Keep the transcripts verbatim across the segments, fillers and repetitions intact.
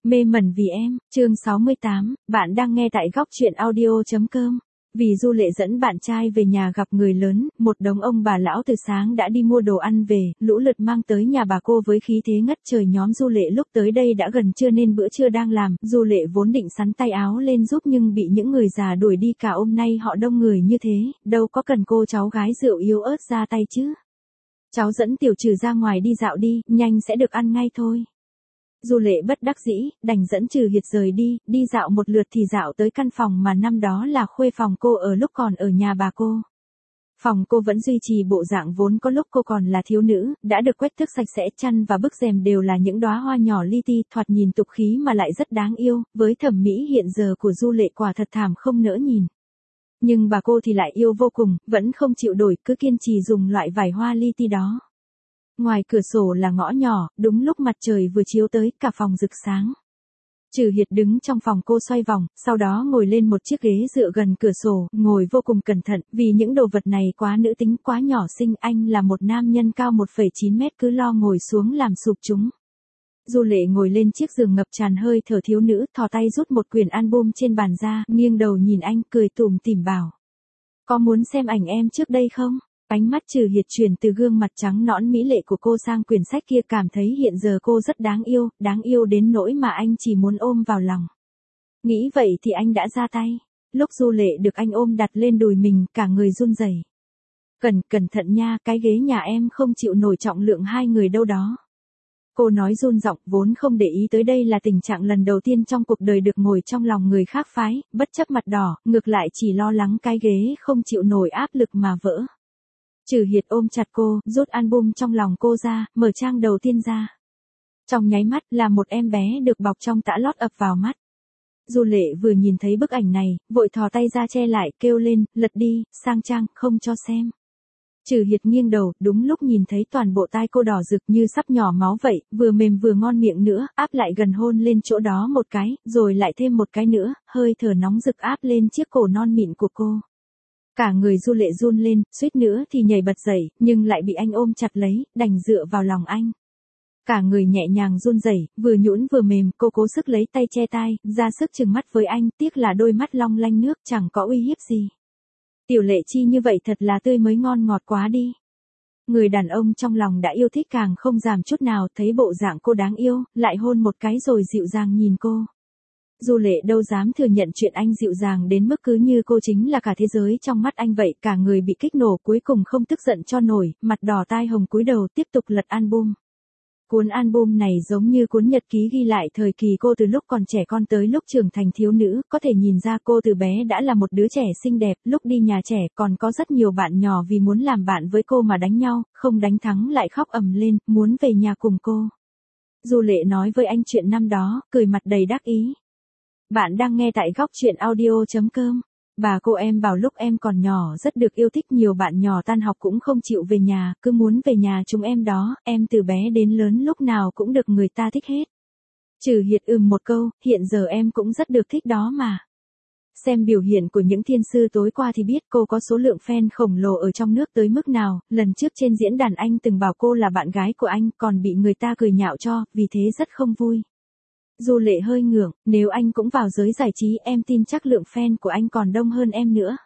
Mê mẩn vì em, chương sáu mươi tám, bạn đang nghe tại góc truyện audio.com. Vì Du Lệ dẫn bạn trai về nhà gặp người lớn, một đống ông bà lão từ sáng đã đi mua đồ ăn về, lũ lượt mang tới nhà bà cô với khí thế ngất trời. Nhóm Du Lệ lúc tới đây đã gần trưa nên bữa trưa đang làm, Du Lệ vốn định sắn tay áo lên giúp nhưng bị những người già đuổi đi cả. Hôm nay họ đông người như thế, đâu có cần cô cháu gái rượu yếu ớt ra tay chứ. Cháu dẫn Tiểu Trừ ra ngoài đi dạo đi, nhanh sẽ được ăn ngay thôi. Du Lệ bất đắc dĩ, đành dẫn Trừ Hiệt rời đi, đi dạo một lượt thì dạo tới căn phòng mà năm đó là khuê phòng cô ở lúc còn ở nhà bà cô. Phòng cô vẫn duy trì bộ dạng vốn có lúc cô còn là thiếu nữ, đã được quét tước sạch sẽ, chăn và bức rèm đều là những đóa hoa nhỏ li ti, thoạt nhìn tục khí mà lại rất đáng yêu, với thẩm mỹ hiện giờ của Du Lệ quả thật thảm không nỡ nhìn. Nhưng bà cô thì lại yêu vô cùng, vẫn không chịu đổi, cứ kiên trì dùng loại vải hoa li ti đó. Ngoài cửa sổ là ngõ nhỏ, đúng lúc mặt trời vừa chiếu tới, cả phòng rực sáng. Trừ Hiệt đứng trong phòng cô xoay vòng, sau đó ngồi lên một chiếc ghế dựa gần cửa sổ, ngồi vô cùng cẩn thận, vì những đồ vật này quá nữ tính, quá nhỏ xinh. Anh là một nam nhân cao một phẩy chín mét cứ lo ngồi xuống làm sụp chúng. Du Lệ ngồi lên chiếc giường ngập tràn hơi thở thiếu nữ, thò tay rút một quyển album trên bàn ra, nghiêng đầu nhìn anh, cười tủm tỉm bảo. Có muốn xem ảnh em trước đây không? Ánh mắt Trừ Hiệt chuyển từ gương mặt trắng nõn mỹ lệ của cô sang quyển sách kia, cảm thấy hiện giờ cô rất đáng yêu, đáng yêu đến nỗi mà anh chỉ muốn ôm vào lòng. Nghĩ vậy thì anh đã ra tay. Lúc Du Lệ được anh ôm đặt lên đùi mình, cả người run rẩy. Cẩn, cẩn thận nha, cái ghế nhà em không chịu nổi trọng lượng hai người đâu đó. Cô nói run giọng, vốn không để ý tới đây là tình trạng lần đầu tiên trong cuộc đời được ngồi trong lòng người khác phái, bất chấp mặt đỏ, ngược lại chỉ lo lắng cái ghế không chịu nổi áp lực mà vỡ. Trừ Hiệt ôm chặt cô, rút album trong lòng cô ra, mở trang đầu tiên ra. Trong nháy mắt là một em bé được bọc trong tã lót ập vào mắt. Du Lệ vừa nhìn thấy bức ảnh này, vội thò tay ra che lại, kêu lên, lật đi, sang trang, không cho xem. Trừ Hiệt nghiêng đầu, đúng lúc nhìn thấy toàn bộ tai cô đỏ rực như sắp nhỏ máu vậy, vừa mềm vừa ngon miệng nữa, áp lại gần hôn lên chỗ đó một cái, rồi lại thêm một cái nữa, hơi thở nóng rực áp lên chiếc cổ non mịn của cô. Cả người Du Lệ run lên, suýt nữa thì nhảy bật dậy, nhưng lại bị anh ôm chặt lấy, đành dựa vào lòng anh. Cả người nhẹ nhàng run rẩy, vừa nhũn vừa mềm, cô cố sức lấy tay che tai, ra sức trừng mắt với anh, tiếc là đôi mắt long lanh nước chẳng có uy hiếp gì. Tiểu Lệ Chi như vậy thật là tươi mới ngon ngọt quá đi. Người đàn ông trong lòng đã yêu thích càng không giảm chút nào, thấy bộ dạng cô đáng yêu, lại hôn một cái rồi dịu dàng nhìn cô. Du Lệ đâu dám thừa nhận chuyện anh dịu dàng đến mức cứ như cô chính là cả thế giới trong mắt anh vậy, cả người bị kích nổ, cuối cùng không tức giận cho nổi, mặt đỏ tai hồng cúi đầu tiếp tục lật album. Cuốn album này giống như cuốn nhật ký ghi lại thời kỳ cô từ lúc còn trẻ con tới lúc trưởng thành thiếu nữ, có thể nhìn ra cô từ bé đã là một đứa trẻ xinh đẹp, lúc đi nhà trẻ còn có rất nhiều bạn nhỏ vì muốn làm bạn với cô mà đánh nhau, không đánh thắng lại khóc ầm lên, muốn về nhà cùng cô. Du Lệ nói với anh chuyện năm đó, cười mặt đầy đắc ý. Bạn đang nghe tại góc truyện audio.com. Bà cô em bảo lúc em còn nhỏ rất được yêu thích, nhiều bạn nhỏ tan học cũng không chịu về nhà, cứ muốn về nhà chúng em đó, em từ bé đến lớn lúc nào cũng được người ta thích hết. Trừ Hiệt ừm một câu, hiện giờ em cũng rất được thích đó mà. Xem biểu hiện của những thiên sư tối qua thì biết cô có số lượng fan khổng lồ ở trong nước tới mức nào, lần trước trên diễn đàn anh từng bảo cô là bạn gái của anh, còn bị người ta cười nhạo cho, vì thế rất không vui. Du Lệ hơi ngượng, nếu anh cũng vào giới giải trí em tin chắc lượng fan của anh còn đông hơn em nữa.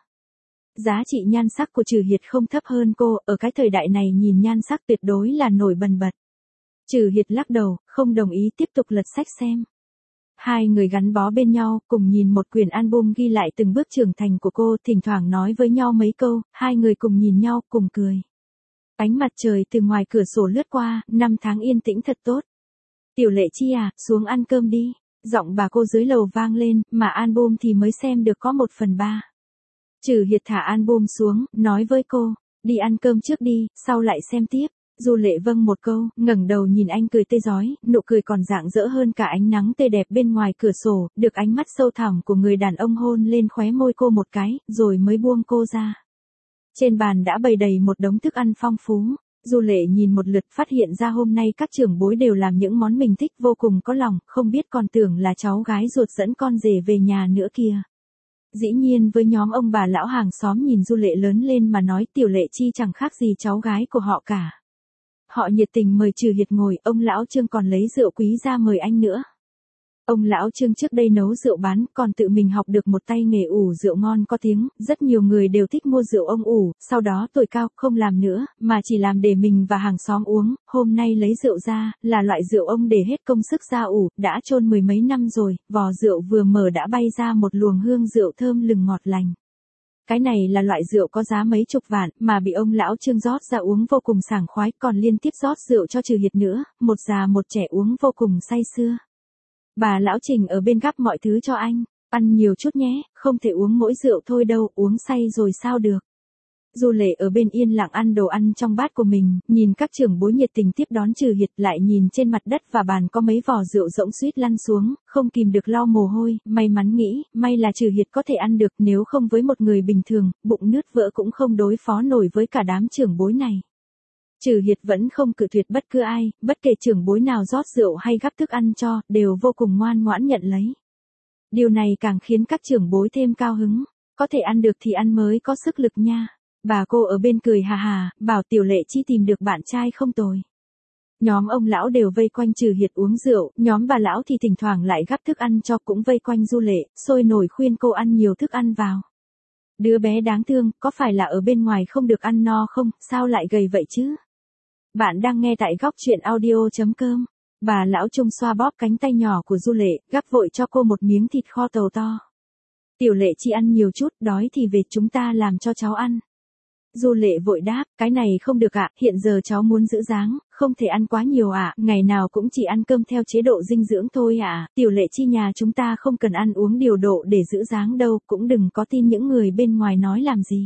Giá trị nhan sắc của Trừ Hiệt không thấp hơn cô, ở cái thời đại này nhìn nhan sắc tuyệt đối là nổi bần bật. Trừ Hiệt lắc đầu, không đồng ý, tiếp tục lật sách xem. Hai người gắn bó bên nhau, cùng nhìn một quyển album ghi lại từng bước trưởng thành của cô, thỉnh thoảng nói với nhau mấy câu, hai người cùng nhìn nhau, cùng cười. Ánh mặt trời từ ngoài cửa sổ lướt qua, năm tháng yên tĩnh thật tốt. Tiểu Lệ Chi à, xuống ăn cơm đi. Giọng bà cô dưới lầu vang lên, mà album thì mới xem được có một phần ba. Trừ Hiệt thả album xuống, nói với cô, đi ăn cơm trước đi, sau lại xem tiếp. Du Lệ vâng một câu, ngẩng đầu nhìn anh cười tươi rói, nụ cười còn rạng rỡ hơn cả ánh nắng tươi đẹp bên ngoài cửa sổ, được ánh mắt sâu thẳm của người đàn ông hôn lên khóe môi cô một cái, rồi mới buông cô ra. Trên bàn đã bày đầy một đống thức ăn phong phú. Du Lệ nhìn một lượt phát hiện ra hôm nay các trưởng bối đều làm những món mình thích, vô cùng có lòng, không biết còn tưởng là cháu gái ruột dẫn con rể về nhà nữa kìa. Dĩ nhiên với nhóm ông bà lão hàng xóm nhìn Du Lệ lớn lên mà nói Tiểu Lệ Chi chẳng khác gì cháu gái của họ cả. Họ nhiệt tình mời Trừ Hiệt ngồi, ông lão Trương còn lấy rượu quý ra mời anh nữa. Ông lão Trương trước đây nấu rượu bán, còn tự mình học được một tay nghề ủ rượu ngon có tiếng, rất nhiều người đều thích mua rượu ông ủ, sau đó tuổi cao, không làm nữa, mà chỉ làm để mình và hàng xóm uống, hôm nay lấy rượu ra, là loại rượu ông để hết công sức ra ủ, đã chôn mười mấy năm rồi, vò rượu vừa mở đã bay ra một luồng hương rượu thơm lừng ngọt lành. Cái này là loại rượu có giá mấy chục vạn, mà bị ông lão Trương rót ra uống vô cùng sảng khoái, còn liên tiếp rót rượu cho Trừ Hiệt nữa, một già một trẻ uống vô cùng say sưa. Bà lão Trình ở bên gắp mọi thứ cho anh, ăn nhiều chút nhé, không thể uống mỗi rượu thôi đâu, uống say rồi sao được. Du Lệ ở bên yên lặng ăn đồ ăn trong bát của mình, nhìn các trưởng bối nhiệt tình tiếp đón Trừ Hiệt, lại nhìn trên mặt đất và bàn có mấy vò rượu rỗng suýt lăn xuống, không kìm được lau mồ hôi, may mắn nghĩ, may là Trừ Hiệt có thể ăn được, nếu không với một người bình thường, bụng nứt vỡ cũng không đối phó nổi với cả đám trưởng bối này. Trừ Hiệt vẫn không cự tuyệt bất cứ ai, bất kể trưởng bối nào rót rượu hay gắp thức ăn cho, đều vô cùng ngoan ngoãn nhận lấy. Điều này càng khiến các trưởng bối thêm cao hứng, có thể ăn được thì ăn mới có sức lực nha. Bà cô ở bên cười hà hà, bảo Tiểu Lệ Chi tìm được bạn trai không tồi. Nhóm ông lão đều vây quanh Trừ Hiệt uống rượu, nhóm bà lão thì thỉnh thoảng lại gắp thức ăn cho, cũng vây quanh Du Lệ, sôi nổi khuyên cô ăn nhiều thức ăn vào. Đứa bé đáng thương, có phải là ở bên ngoài không được ăn no không, sao lại gầy vậy chứ? Bạn đang nghe tại góc truyện audio.com. Bà lão Trung xoa bóp cánh tay nhỏ của Du Lệ, gắp vội cho cô một miếng thịt kho tàu to. Tiểu Lệ Chi ăn nhiều chút, đói thì về chúng ta làm cho cháu ăn. Du Lệ vội đáp, cái này không được ạ, hiện giờ cháu muốn giữ dáng, không thể ăn quá nhiều ạ, ngày nào cũng chỉ ăn cơm theo chế độ dinh dưỡng thôi ạ, Tiểu Lệ Chi nhà chúng ta không cần ăn uống điều độ để giữ dáng đâu, cũng đừng có tin những người bên ngoài nói làm gì.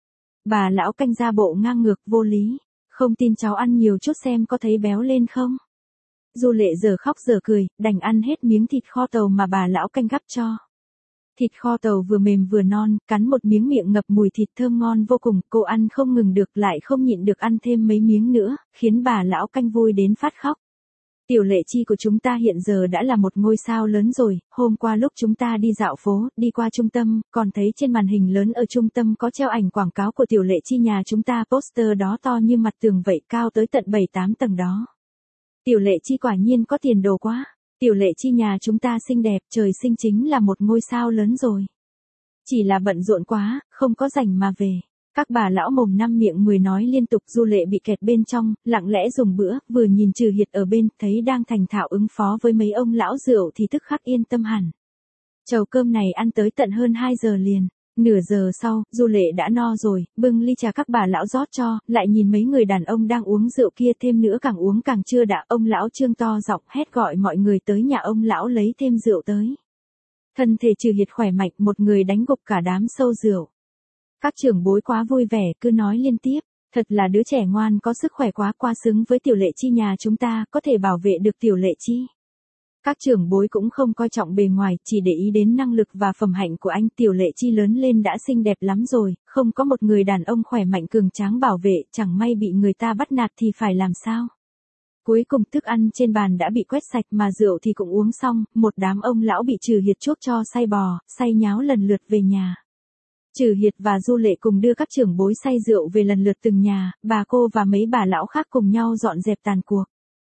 Bà lão canh ra bộ ngang ngược vô lý, không tin cháu ăn nhiều chút xem có thấy béo lên không. Du Lệ giờ khóc giờ cười, đành ăn hết miếng thịt kho tàu mà bà lão canh gắp cho. Thịt kho tàu vừa mềm vừa non, cắn một miếng miệng ngập mùi thịt thơm ngon vô cùng, cô ăn không ngừng được lại không nhịn được ăn thêm mấy miếng nữa, khiến bà lão canh vui đến phát khóc. Tiểu Lệ Chi của chúng ta hiện giờ đã là một ngôi sao lớn rồi, hôm qua lúc chúng ta đi dạo phố, đi qua trung tâm, còn thấy trên màn hình lớn ở trung tâm có treo ảnh quảng cáo của Tiểu Lệ Chi nhà chúng ta, poster đó to như mặt tường vậy, cao tới tận bảy tám tầng đó. Tiểu Lệ Chi quả nhiên có tiền đồ quá. Tiểu Lệ Chi nhà chúng ta xinh đẹp, trời sinh chính là một ngôi sao lớn rồi. Chỉ là bận rộn quá, không có rảnh mà về. Các bà lão mồm năm miệng mười nói liên tục. Du Lệ bị kẹt bên trong, lặng lẽ dùng bữa, vừa nhìn Trừ Hiệt ở bên, thấy đang thành thạo ứng phó với mấy ông lão rượu thì tức khắc yên tâm hẳn. Chầu cơm này ăn tới tận hơn hai giờ liền. Nửa giờ sau, Du Lệ đã no rồi, bưng ly trà các bà lão rót cho, lại nhìn mấy người đàn ông đang uống rượu kia, thêm nữa càng uống càng chưa đã, ông lão Trương to giọng hét gọi mọi người tới nhà ông lão lấy thêm rượu tới. Thân thể Trừ Hiệt khỏe mạnh, một người đánh gục cả đám sâu rượu. Các trưởng bối quá vui vẻ, cứ nói liên tiếp, thật là đứa trẻ ngoan có sức khỏe quá, quá xứng với Tiểu Lệ Chi nhà chúng ta, có thể bảo vệ được Tiểu Lệ Chi. Các trưởng bối cũng không coi trọng bề ngoài, chỉ để ý đến năng lực và phẩm hạnh của anh. Tiểu Lệ Chi lớn lên đã xinh đẹp lắm rồi, không có một người đàn ông khỏe mạnh cường tráng bảo vệ, chẳng may bị người ta bắt nạt thì phải làm sao. Cuối cùng thức ăn trên bàn đã bị quét sạch mà rượu thì cũng uống xong, một đám ông lão bị Trừ Hiệt chuốc cho say bò, say nháo lần lượt về nhà. Trừ Hiệt và Du Lệ cùng đưa các trưởng bối say rượu về lần lượt từng nhà, bà cô và mấy bà lão khác cùng nhau dọn dẹp tàn cuộc.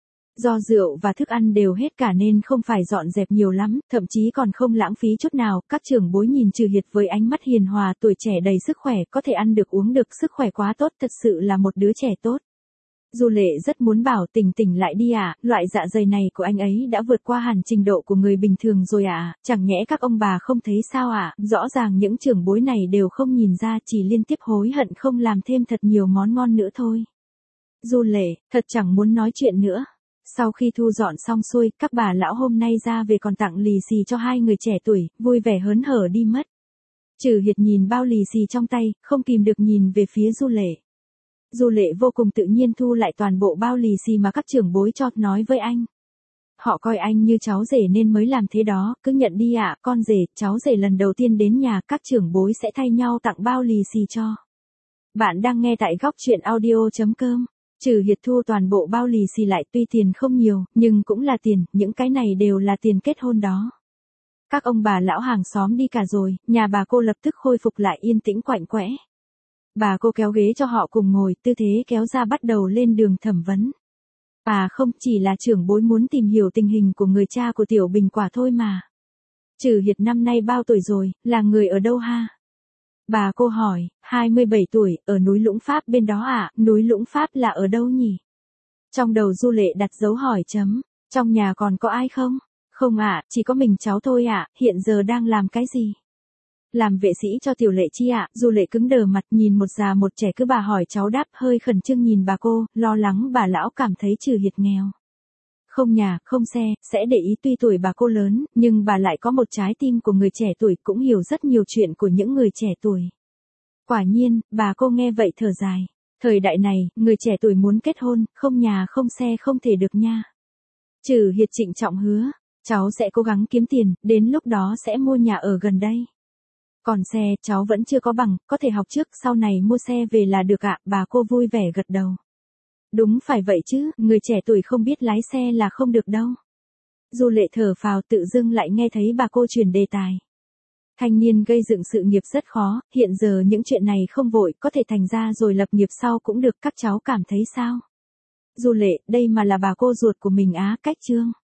Do rượu và thức ăn đều hết cả nên không phải dọn dẹp nhiều lắm, thậm chí còn không lãng phí chút nào, các trưởng bối nhìn Trừ Hiệt với ánh mắt hiền hòa, tuổi trẻ đầy sức khỏe, có thể ăn được uống được, sức khỏe quá tốt, thật sự là một đứa trẻ tốt. Du Lệ rất muốn bảo tỉnh tỉnh lại đi ạ, à, loại dạ dày này của anh ấy đã vượt qua hẳn trình độ của người bình thường rồi ạ, à, chẳng nhẽ các ông bà không thấy sao ạ, à? Rõ ràng những trưởng bối này đều không nhìn ra, chỉ liên tiếp hối hận không làm thêm thật nhiều món ngon nữa thôi. Du Lệ, thật chẳng muốn nói chuyện nữa. Sau khi thu dọn xong xuôi, các bà lão hôm nay ra về còn tặng lì xì cho hai người trẻ tuổi, vui vẻ hớn hở đi mất. Trừ Hiệt nhìn bao lì xì trong tay, không kìm được nhìn về phía Du Lệ. Du Lệ vô cùng tự nhiên thu lại toàn bộ bao lì xì mà các trưởng bối cho, nói với anh. Họ coi anh như cháu rể nên mới làm thế đó, cứ nhận đi ạ, à, con rể, cháu rể lần đầu tiên đến nhà, các trưởng bối sẽ thay nhau tặng bao lì xì cho. Bạn đang nghe tại góc truyện audio.com. Trừ Hiệt thu toàn bộ bao lì xì lại, tuy tiền không nhiều, nhưng cũng là tiền, những cái này đều là tiền kết hôn đó. Các ông bà lão hàng xóm đi cả rồi, nhà bà cô lập tức khôi phục lại yên tĩnh quạnh quẽ. Bà cô kéo ghế cho họ cùng ngồi, tư thế kéo ra bắt đầu lên đường thẩm vấn. À không, chỉ là trưởng bối muốn tìm hiểu tình hình của người cha của Tiểu Bình Quả thôi mà. Trừ Hiệt năm nay bao tuổi rồi, là người ở đâu ha? Bà cô hỏi, hai mươi bảy tuổi, ở núi Lũng Pháp bên đó ạ, à? Núi Lũng Pháp là ở đâu nhỉ? Trong đầu Du Lệ đặt dấu hỏi chấm, trong nhà còn có ai không? Không ạ, à, chỉ có mình cháu thôi ạ, à, hiện giờ đang làm cái gì? Làm vệ sĩ cho Tiểu Lệ Chi ạ, à? Du Lệ cứng đờ mặt nhìn một già một trẻ, cứ bà hỏi cháu đáp hơi khẩn trương nhìn bà cô, lo lắng bà lão cảm thấy Trừ Hiệt nghèo. Không nhà, không xe, sẽ để ý tuy tuổi bà cô lớn, nhưng bà lại có một trái tim của người trẻ tuổi, cũng hiểu rất nhiều chuyện của những người trẻ tuổi. Quả nhiên, bà cô nghe vậy thở dài. Thời đại này, người trẻ tuổi muốn kết hôn, không nhà không xe không thể được nha. Trừ Hiệt trịnh trọng hứa, cháu sẽ cố gắng kiếm tiền, đến lúc đó sẽ mua nhà ở gần đây. Còn xe, cháu vẫn chưa có bằng, có thể học trước, sau này mua xe về là được ạ, bà cô vui vẻ gật đầu. Đúng phải vậy chứ, người trẻ tuổi không biết lái xe là không được đâu. Du Lệ thở phào, tự dưng lại nghe thấy bà cô chuyển đề tài. Thanh niên gây dựng sự nghiệp rất khó, hiện giờ những chuyện này không vội, có thể thành ra rồi lập nghiệp sau cũng được, các cháu cảm thấy sao? Du Lệ, đây mà là bà cô ruột của mình á, cách Trương.